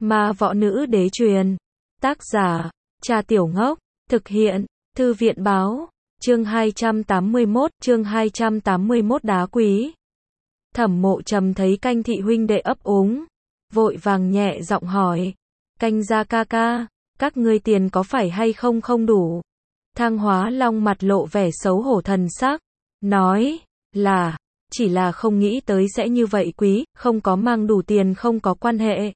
Ma võ nữ đế truyền. Tác giả, Trà Tiểu Ngốc. Thực hiện, Thư viện báo. Chương 281 đá quý. Thẩm Mộ Trầm thấy Canh thị huynh đệ ấp úng, vội vàng nhẹ giọng hỏi. Canh gia ca ca, các ngươi tiền có phải hay không không đủ? Thang Hóa Long mặt lộ vẻ xấu hổ thần sắc, nói, là, chỉ là không nghĩ tới sẽ như vậy quý, không có mang đủ tiền không có quan hệ.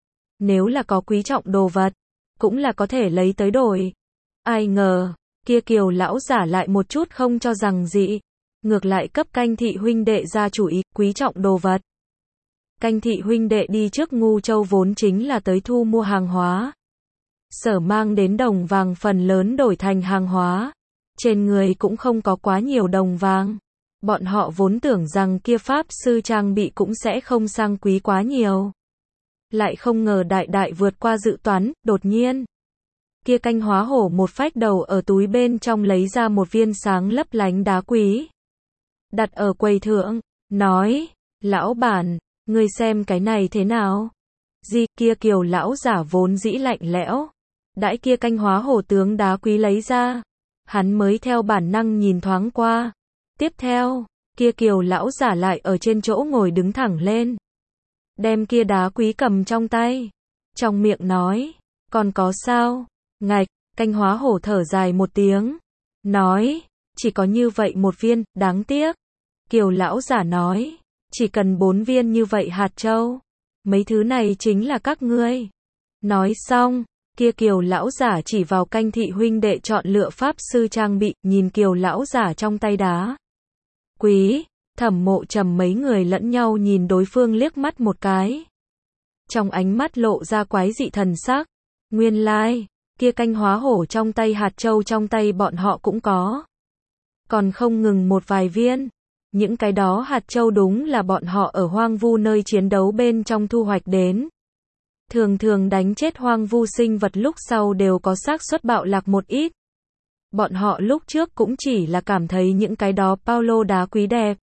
Nếu là có quý trọng đồ vật, cũng là có thể lấy tới đổi. Ai ngờ, kia Kiều lão giả lại một chút không cho rằng gì, ngược lại cấp Canh thị huynh đệ ra chủ ý, quý trọng đồ vật. Canh thị huynh đệ đi trước Ngu Châu vốn chính là tới thu mua hàng hóa. Sở mang đến đồng vàng phần lớn đổi thành hàng hóa. Trên người cũng không có quá nhiều đồng vàng. Bọn họ vốn tưởng rằng kia pháp sư trang bị cũng sẽ không sang quý quá nhiều. Lại không ngờ đại đại vượt qua dự toán, đột nhiên. Kia Canh Hóa Hổ một phách đầu ở túi bên trong lấy ra một viên sáng lấp lánh đá quý. Đặt ở quầy thượng, nói, lão bản, ngươi xem cái này thế nào? Gì kia Kiều lão giả vốn dĩ lạnh lẽo. Đãi kia Canh Hóa Hổ tướng đá quý lấy ra. Hắn mới theo bản năng nhìn thoáng qua. Tiếp theo, kia Kiều lão giả lại ở trên chỗ ngồi đứng thẳng lên. Đem kia đá quý cầm trong tay. Trong miệng nói, còn có sao? Ngạch, Canh Hóa Hổ thở dài một tiếng. Nói, chỉ có như vậy một viên, đáng tiếc. Kiều lão giả nói, chỉ cần 4 viên như vậy hạt châu. Mấy thứ này chính là các ngươi. Nói xong, kia Kiều lão giả chỉ vào Canh thị huynh đệ chọn lựa pháp sư trang bị, nhìn Kiều lão giả trong tay đá quý. Thẩm Mộ Trầm mấy người lẫn nhau nhìn đối phương liếc mắt một cái. Trong ánh mắt lộ ra quái dị thần sắc. Nguyên lai, kia Canh Hóa Hổ trong tay hạt châu trong tay bọn họ cũng có. Còn không ngừng một vài viên. Những cái đó hạt châu đúng là bọn họ ở hoang vu nơi chiến đấu bên trong thu hoạch đến. Thường thường đánh chết hoang vu sinh vật lúc sau đều có xác suất bạo lạc một ít. Bọn họ lúc trước cũng chỉ là cảm thấy những cái đó Paulo đá quý đẹp.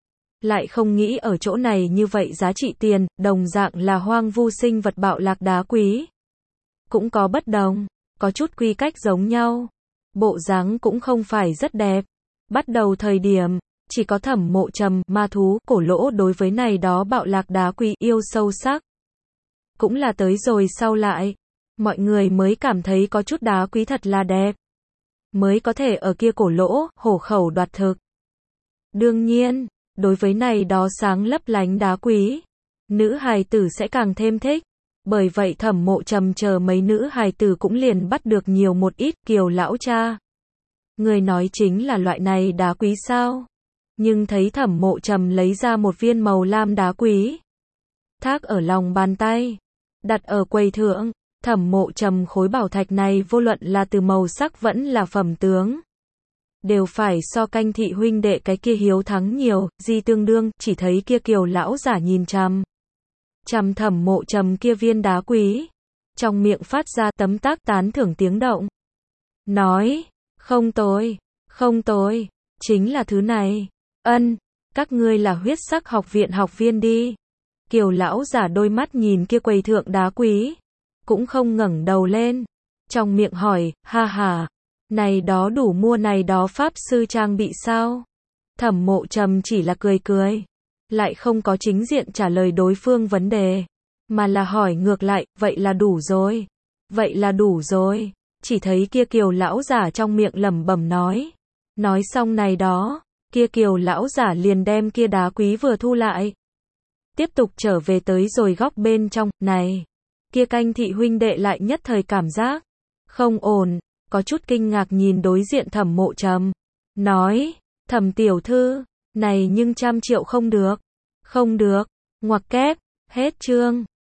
Lại không nghĩ ở chỗ này như vậy giá trị tiền, đồng dạng là hoang vu sinh vật bạo lạc đá quý. Cũng có bất đồng, có chút quy cách giống nhau. Bộ dáng cũng không phải rất đẹp. Bắt đầu thời điểm, chỉ có Thẩm Mộ Trầm, ma thú, cổ lỗ đối với này đó bạo lạc đá quý yêu sâu sắc. Cũng là tới rồi sau lại, mọi người mới cảm thấy có chút đá quý thật là đẹp. Mới có thể ở kia cổ lỗ, hổ khẩu đoạt thực. Đương nhiên, đối với này đó sáng lấp lánh đá quý, nữ hài tử sẽ càng thêm thích. Bởi vậy Thẩm Mộ Trầm chờ mấy nữ hài tử cũng liền bắt được nhiều một ít. Kiều lão cha, người nói chính là loại này đá quý sao? Nhưng thấy Thẩm Mộ Trầm lấy ra một viên màu lam đá quý, thác ở lòng bàn tay, đặt ở quầy thượng. Thẩm Mộ Trầm khối bảo thạch này vô luận là từ màu sắc vẫn là phẩm tướng, đều phải so Canh thị huynh đệ cái kia hiếu thắng nhiều. Di tương đương, chỉ thấy kia Kiều lão giả nhìn chằm Thẩm Mộ Trầm kia viên đá quý, trong miệng phát ra tấm tắc tán thưởng tiếng động. Nói, không tồi, không tồi, chính là thứ này. Ân, các ngươi là Huyết Sắc học viện học viên đi. Kiều lão giả đôi mắt nhìn kia quầy thượng đá quý, cũng không ngẩng đầu lên. Trong miệng hỏi, ha ha, này đó đủ mua này đó pháp sư trang bị sao? Thẩm Mộ Trầm chỉ là cười cười, lại không có chính diện trả lời đối phương vấn đề, mà là hỏi ngược lại, vậy là đủ rồi. Vậy là đủ rồi. Chỉ thấy kia Kiều lão giả trong miệng lẩm bẩm nói. Nói xong này đó, kia Kiều lão giả liền đem kia đá quý vừa thu lại. Tiếp tục trở về tới rồi góc bên trong, này. Kia Canh thị huynh đệ lại nhất thời cảm giác không ổn, có chút kinh ngạc nhìn đối diện Thẩm Mộ Trầm. Nói, Thẩm tiểu thư, này nhưng 100 triệu không được. Không được, ngoặc kép, hết chương.